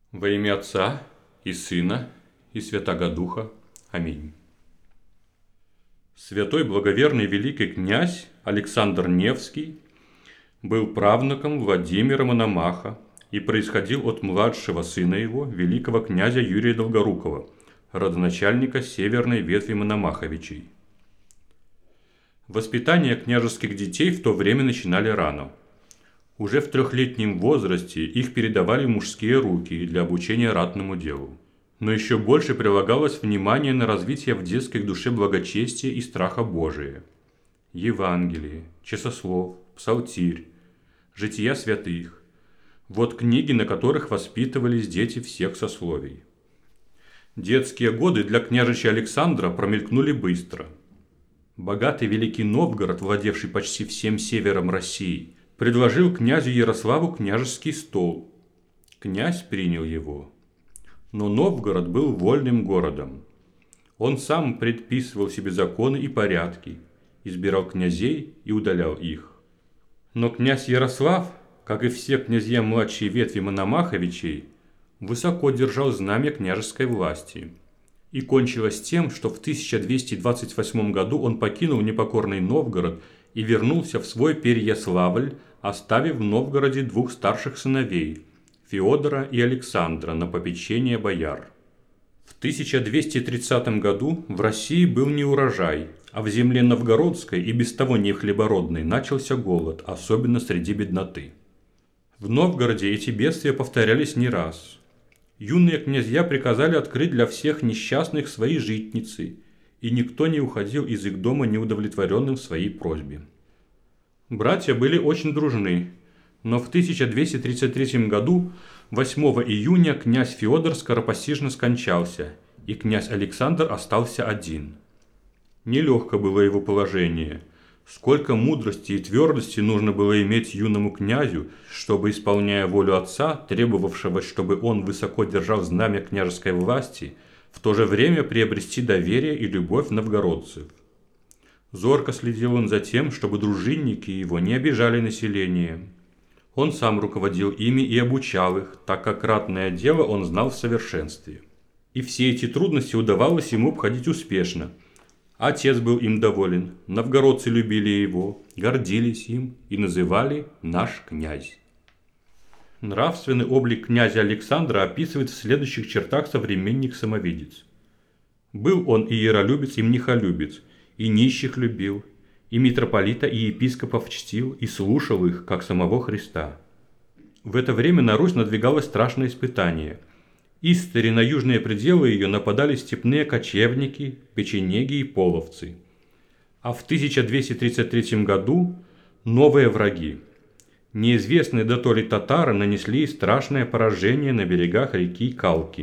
Во имя Отца и Сына и Святаго Духа. Аминь. Святой благоверный великий князь Александр Невский был правнуком Владимира Мономаха и происходил от младшего сына его, великого князя Юрия Долгорукова, родоначальника северной ветви Мономаховичей. Воспитание княжеских детей в то время начинали рано. Уже в 3-летнем возрасте их передавали в мужские руки для обучения ратному делу. Но еще больше прилагалось внимание на развитие в детской душе благочестия и страха Божия. Евангелие, часослов, псалтирь, жития святых – вот книги, на которых воспитывались дети всех сословий. Детские годы для княжича Александра промелькнули быстро. Богатый Великий Новгород, владевший почти всем севером России, предложил князю Ярославу княжеский стол. Князь принял его. Но Новгород был вольным городом. Он сам предписывал себе законы и порядки, избирал князей и удалял их. Но князь Ярослав, как и все князья младшей ветви Мономаховичей, высоко держал знамя княжеской власти. И кончилось тем, что в 1228 году он покинул непокорный Новгород и вернулся в свой Переяславль, оставив в Новгороде 2 старших сыновей – Феодора и Александра на попечение бояр. В 1230 году в России был неурожай, а в земле новгородской и без того не хлебородной начался голод, особенно среди бедноты. В Новгороде эти бедствия повторялись не раз. Юные князья приказали открыть для всех несчастных свои житницы, и никто не уходил из их дома неудовлетворенным в своей просьбе. Братья были очень дружны, но в 1233 году, 8 июня, князь Феодор скоропостижно скончался, и князь Александр остался один. Нелегко было его положение. Сколько мудрости и твердости нужно было иметь юному князю, чтобы, исполняя волю отца, требовавшего, чтобы он высоко держал знамя княжеской власти, в то же время приобрести доверие и любовь новгородцев. Зорко следил он за тем, чтобы дружинники его не обижали население. Он сам руководил ими и обучал их, так как ратное дело он знал в совершенстве. И все эти трудности удавалось ему обходить успешно. Отец был им доволен, новгородцы любили его, гордились им и называли «наш князь». Нравственный облик князя Александра описывает в следующих чертах современник-самовидец. Был он и яролюбец, и мнихолюбец, и нищих любил, и митрополита, и епископов чтил, и слушал их, как самого Христа. В это время на Русь надвигалось страшное испытание. Истори на южные пределы ее нападали степные кочевники, печенеги и половцы. А в 1233 году новые враги. Неизвестные дотоле татары нанесли страшное поражение на берегах реки Калки.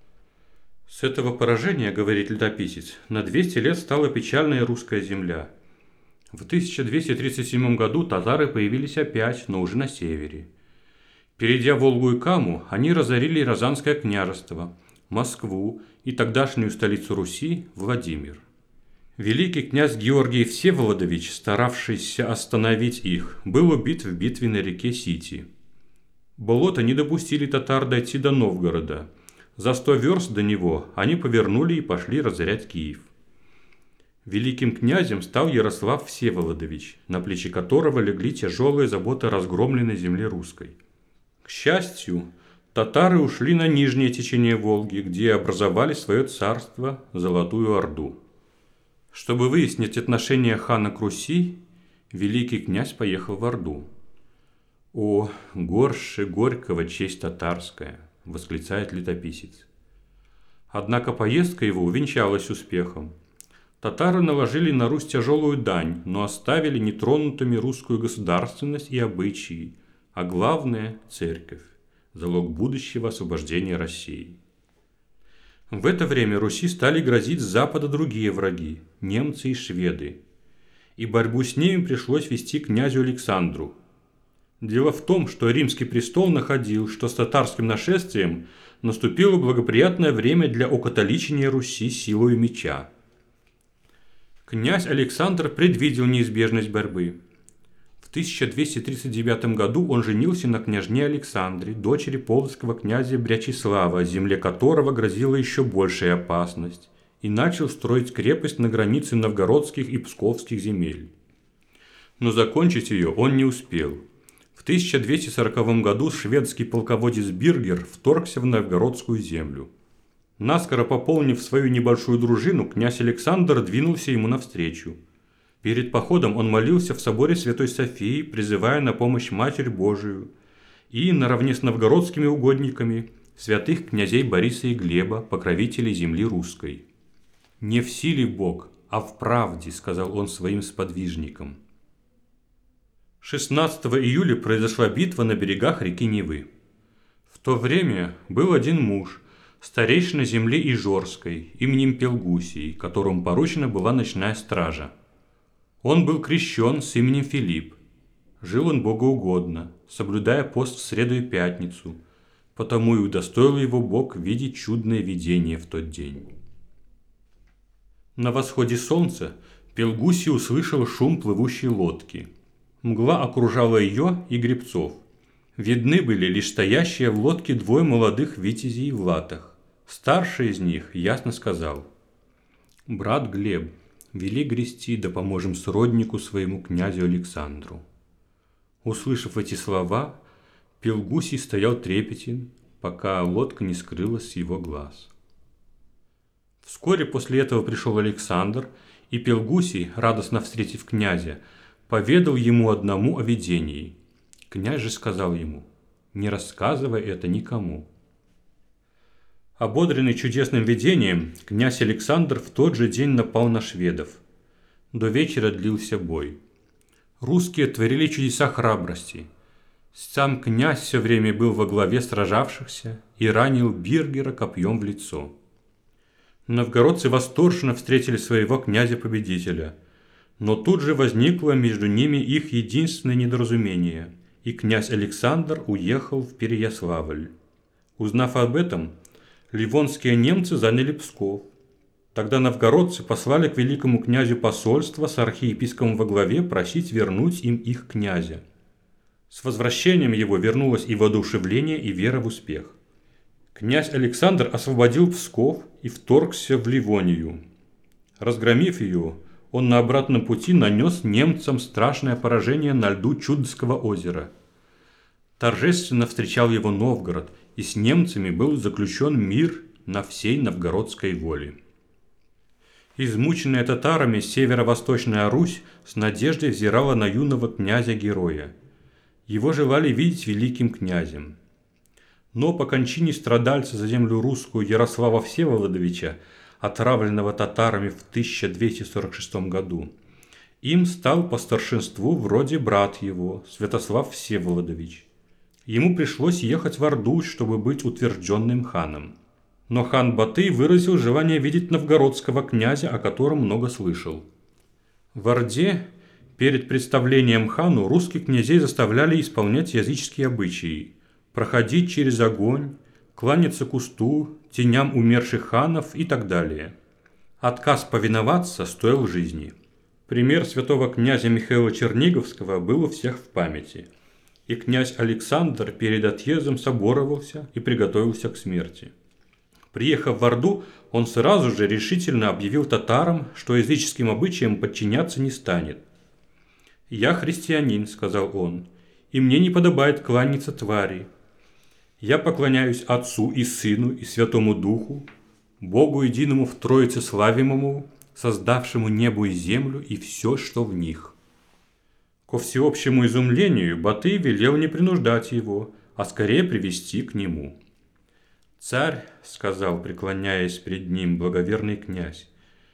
С этого поражения, говорит летописец, на 200 лет стала печальная русская земля. В 1237 году татары появились опять, но уже на севере. Перейдя Волгу и Каму, они разорили Рязанское княжество, Москву и тогдашнюю столицу Руси – Владимир. Великий князь Георгий Всеволодович, старавшийся остановить их, был убит в битве на реке Сити. Болота не допустили татар дойти до Новгорода. За 100 верст до него они повернули и пошли разорять Киев. Великим князем стал Ярослав Всеволодович, на плечи которого легли тяжелые заботы разгромленной земли русской. К счастью, татары ушли на нижнее течение Волги, где образовали свое царство Золотую Орду. Чтобы выяснить отношение хана к Руси, великий князь поехал в Орду. «О, горше горького честь татарская!» – восклицает летописец. Однако поездка его увенчалась успехом. Татары наложили на Русь тяжелую дань, но оставили нетронутыми русскую государственность и обычаи, а главное – церковь, залог будущего освобождения России. В это время Руси стали грозить с запада другие враги – немцы и шведы, и борьбу с ними пришлось вести князю Александру. Дело в том, что римский престол находил, что с татарским нашествием наступило благоприятное время для окатоличения Руси силою меча. Князь Александр предвидел неизбежность борьбы. В В 1239 году он женился на княжне Александре, дочери полоцкого князя Брячеслава, земле которого грозила еще большая опасность, и начал строить крепость на границе новгородских и псковских земель. Но закончить ее он не успел. В 1240 году шведский полководец Биргер вторгся в новгородскую землю. Наскоро пополнив свою небольшую дружину, князь Александр двинулся ему навстречу. Перед походом он молился в соборе Святой Софии, призывая на помощь Матерь Божию, и, наравне с новгородскими угодниками, святых князей Бориса и Глеба, покровителей земли русской. «Не в силе Бог, а в правде», – сказал он своим сподвижникам. 16 июля произошла битва на берегах реки Невы. В то время был один муж, старейшина земли Ижорской, именем Пелгусий, которому поручена была ночная стража. Он был крещен с именем Филипп. Жил он богоугодно, соблюдая пост в среду и пятницу, потому и удостоил его Бог видеть чудное видение в тот день. На восходе солнца Пелгусий услышал шум плывущей лодки. Мгла окружала ее и гребцов. Видны были лишь стоящие в лодке двое молодых витязей в латах. Старший из них ясно сказал: «Брат Глеб, вели грести, да поможем сроднику своему князю Александру». Услышав эти слова, Пелгусий стоял трепетен, пока лодка не скрылась с его глаз. Вскоре после этого пришел Александр, и Пелгусий, радостно встретив князя, поведал ему одному о видении. Князь же сказал ему: «Не рассказывай это никому». Ободренный чудесным видением, князь Александр в тот же день напал на шведов. До вечера длился бой. Русские творили чудеса храбрости. Сам князь все время был во главе сражавшихся и ранил Биргера копьем в лицо. Новгородцы восторженно встретили своего князя-победителя, но тут же возникло между ними их единственное недоразумение, и князь Александр уехал в Переяславль. Узнав об этом, ливонские немцы заняли Псков. Тогда новгородцы послали к великому князю посольство с архиепископом во главе просить вернуть им их князя. С возвращением его вернулось и воодушевление, и вера в успех. Князь Александр освободил Псков и вторгся в Ливонию. Разгромив ее, он на обратном пути нанес немцам страшное поражение на льду Чудского озера. Торжественно встречал его Новгород, и с немцами был заключен мир на всей новгородской воле. Измученная татарами северо-восточная Русь с надеждой взирала на юного князя-героя. Его желали видеть великим князем. Но по кончине страдальца за землю русскую Ярослава Всеволодовича, отравленного татарами в 1246 году, им стал по старшинству вроде брат его, Святослав Всеволодович. Ему пришлось ехать в Орду, чтобы быть утвержденным ханом. Но хан Батый выразил желание видеть новгородского князя, о котором много слышал. В Орде перед представлением хану русских князей заставляли исполнять языческие обычаи, проходить через огонь, кланяться кусту, теням умерших ханов и так далее. Отказ повиноваться стоил жизни. Пример святого князя Михаила Черниговского был у всех в памяти. И князь Александр перед отъездом соборовался и приготовился к смерти. Приехав в Орду, он сразу же решительно объявил татарам, что языческим обычаям подчиняться не станет. «Я христианин», – сказал он, – «и мне не подобает кланяться твари. Я поклоняюсь Отцу и Сыну и Святому Духу, Богу единому в Троице славимому, создавшему небо и землю и все, что в них». Ко всеобщему изумлению Батый велел не принуждать его, а скорее привести к нему. «Царь», — сказал, преклоняясь перед ним благоверный князь,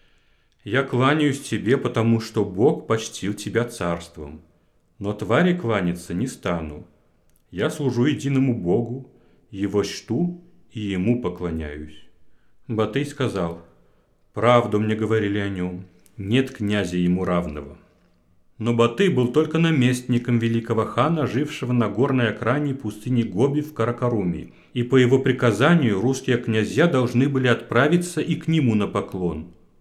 — «я кланяюсь тебе, потому что Бог почтил тебя царством, но твари кланяться не стану. Я служу единому Богу, его чту и ему поклоняюсь». Батый сказал: «Правду мне говорили о нем, нет князя ему равного». Но Батый был только наместником великого хана, жившего на горной окраине пустыни Гоби в Каракаруме, и по его приказанию русские князья должны были отправиться и к нему на поклон.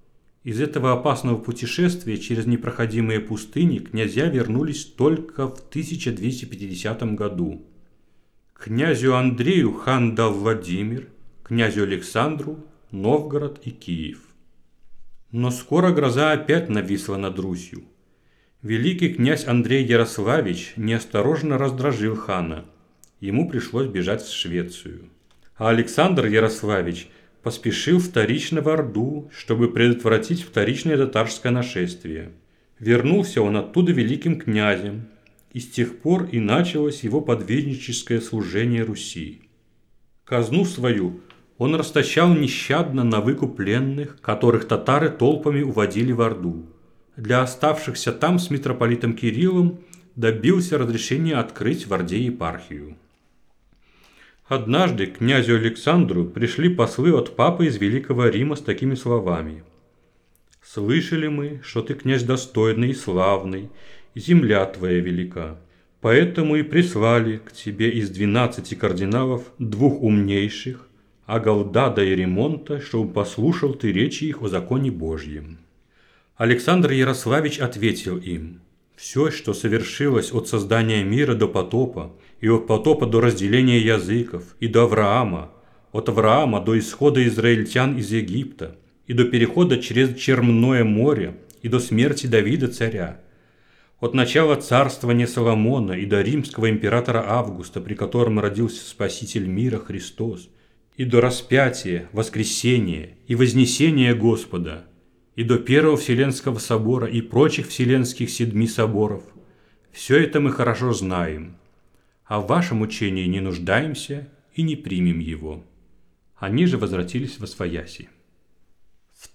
Из этого опасного путешествия через непроходимые пустыни князья вернулись только в 1250 году. Князю Андрею хан дал Владимир, князю Александру – Новгород и Киев. Но скоро гроза опять нависла над Русью. Великий князь Андрей Ярославич неосторожно раздражил хана. Ему пришлось бежать в Швецию. А Александр Ярославич поспешил вторично в Орду, чтобы предотвратить вторичное татарское нашествие. Вернулся он оттуда великим князем, и с тех пор и началось его подвижническое служение Руси. Казну свою он расточал нещадно на выкуп пленных, которых татары толпами уводили в Орду. Для оставшихся там с митрополитом Кириллом добился разрешения открыть в Орде епархию. Однажды к князю Александру пришли послы от папы из Великого Рима с такими словами: «Слышали мы, что ты князь достойный и славный, и земля твоя велика. Поэтому и прислали к тебе из 12 кардиналов 2 умнейших, Агалдада и Ремонта, чтобы послушал ты речи их о законе Божьем». Александр Ярославич ответил им: «Все, что совершилось от создания мира до потопа, и от потопа до разделения языков, и до Авраама, от Авраама до исхода израильтян из Египта, и до перехода через Черное море, и до смерти Давида царя, от начала царствования Соломона и до римского императора Августа, при котором родился Спаситель мира Христос, и до распятия, воскресения и вознесения Господа, и до Первого Вселенского собора и прочих вселенских 7 соборов. Все это мы хорошо знаем, а в вашем учении не нуждаемся и не примем его». Они же возвратились восвояси. В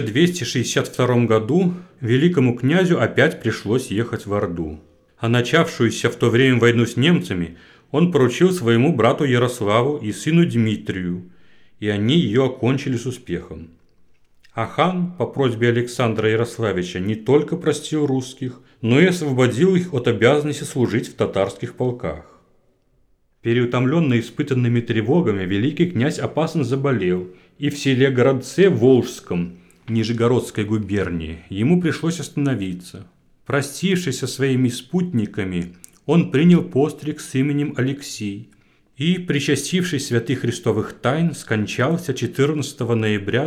1262 году великому князю опять пришлось ехать в Орду, а начавшуюся в то время войну с немцами он поручил своему брату Ярославу и сыну Дмитрию, и они ее окончили с успехом. А хан по просьбе Александра Ярославича не только простил русских, но и освободил их от обязанности служить в татарских полках. Переутомленный испытанными тревогами, великий князь опасно заболел, и в селе Городце Волжском, Нижегородской губернии, ему пришлось остановиться. Простившись со своими спутниками, он принял постриг с именем Алексий и, причастившись святых христовых тайн, скончался 14 ноября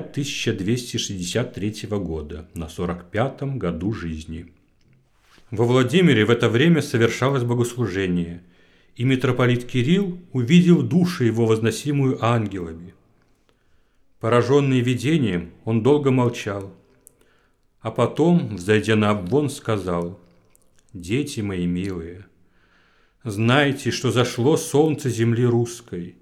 1263 года на 45-м году жизни. Во Владимире в это время совершалось богослужение, и митрополит Кирилл увидел душу его, возносимую ангелами. Пораженный видением, он долго молчал, а потом, взойдя на обвон, сказал: «Дети мои милые, знайте, что зашло солнце земли русской».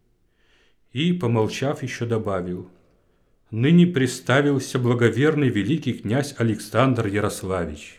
И, помолчав, еще добавил: «Ныне представился благоверный великий князь Александр Ярославич».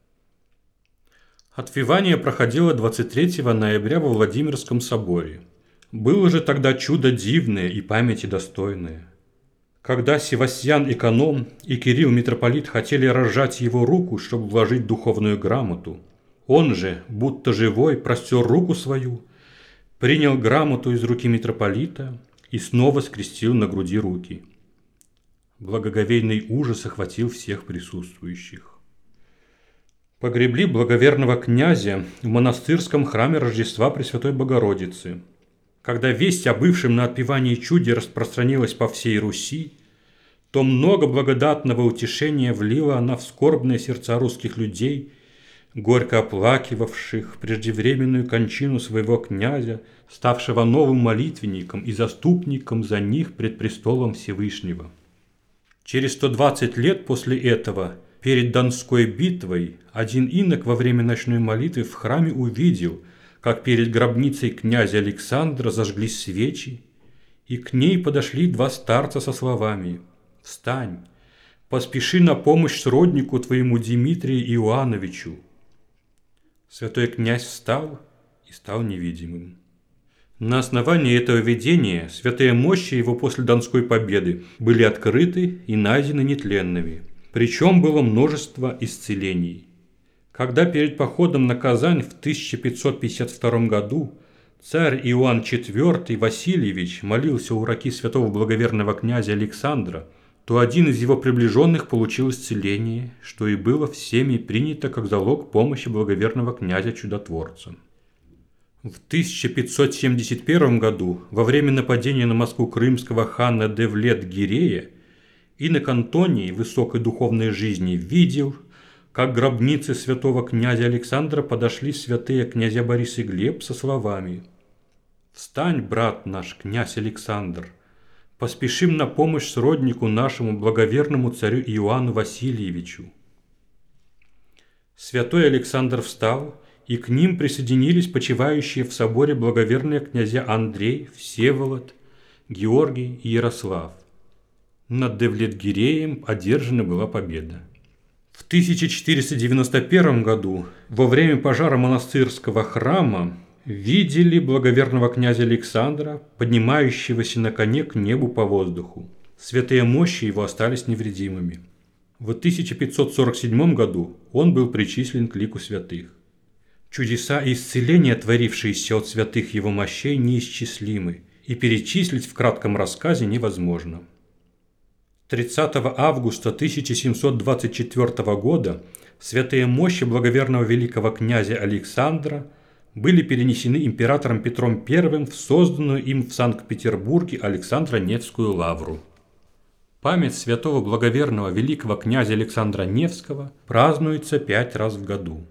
Отпевание проходило 23 ноября во Владимирском соборе. Было же тогда чудо дивное и памяти достойное. Когда Севастьян Эконом и Кирилл митрополит хотели разжать его руку, чтобы вложить духовную грамоту, он же, будто живой, простер руку свою, принял грамоту из руки митрополита и снова скрестил на груди руки. Благоговейный ужас охватил всех присутствующих. Погребли благоверного князя в монастырском храме Рождества Пресвятой Богородицы. Когда весть о бывшем на отпевании чуде распространилась по всей Руси, то много благодатного утешения влила она в скорбные сердца русских людей, горько оплакивавших преждевременную кончину своего князя, ставшего новым молитвенником и заступником за них пред престолом Всевышнего. Через 120 лет после этого, перед Донской битвой, один инок во время ночной молитвы в храме увидел, как перед гробницей князя Александра зажглись свечи, и к ней подошли 2 старца со словами: «Встань, поспеши на помощь сроднику твоему Дмитрию Иоанновичу». Святой князь встал и стал невидимым. На основании этого видения святые мощи его после Донской победы были открыты и найдены нетленными. Причем было множество исцелений. Когда перед походом на Казань в 1552 году царь Иоанн IV Васильевич молился у раки святого благоверного князя Александра, то один из его приближенных получил исцеление, что и было всеми принято как залог помощи благоверного князя-чудотворца. В 1571 году, во время нападения на Москву крымского хана Девлет-Гирея, инок Антоний высокой духовной жизни видел, как к гробнице святого князя Александра подошли святые князья Борис и Глеб со словами: «Встань, брат наш, князь Александр, поспешим на помощь сроднику нашему благоверному царю Иоанну Васильевичу». Святой Александр встал, и к ним присоединились почивающие в соборе благоверные князья Андрей, Всеволод, Георгий и Ярослав. Над Девлет-Гиреем одержана была победа. В 1491 году, во время пожара монастырского храма, видели благоверного князя Александра, поднимающегося на коне к небу по воздуху. Святые мощи его остались невредимыми. В 1547 году он был причислен к лику святых. Чудеса и исцеления, творившиеся от святых его мощей, неисчислимы, и перечислить в кратком рассказе невозможно. 30 августа 1724 года святые мощи благоверного великого князя Александра были перенесены императором Петром I в созданную им в Санкт-Петербурге Александро-Невскую лавру. Память святого благоверного великого князя Александра Невского празднуется 5 раз в году.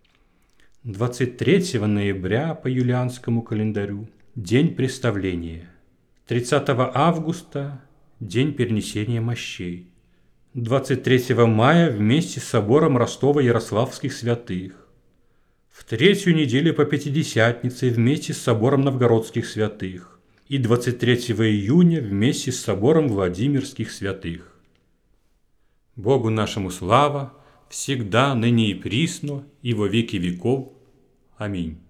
23 ноября по юлианскому календарю – день представления. 30 августа – день перенесения мощей. 23 мая вместе с собором Ростово-Ярославских святых. В третью неделю по Пятидесятнице вместе с собором Новгородских святых. И 23 июня вместе с собором Владимирских святых. Богу нашему слава, всегда, ныне и присно, и во веки веков. Аминь.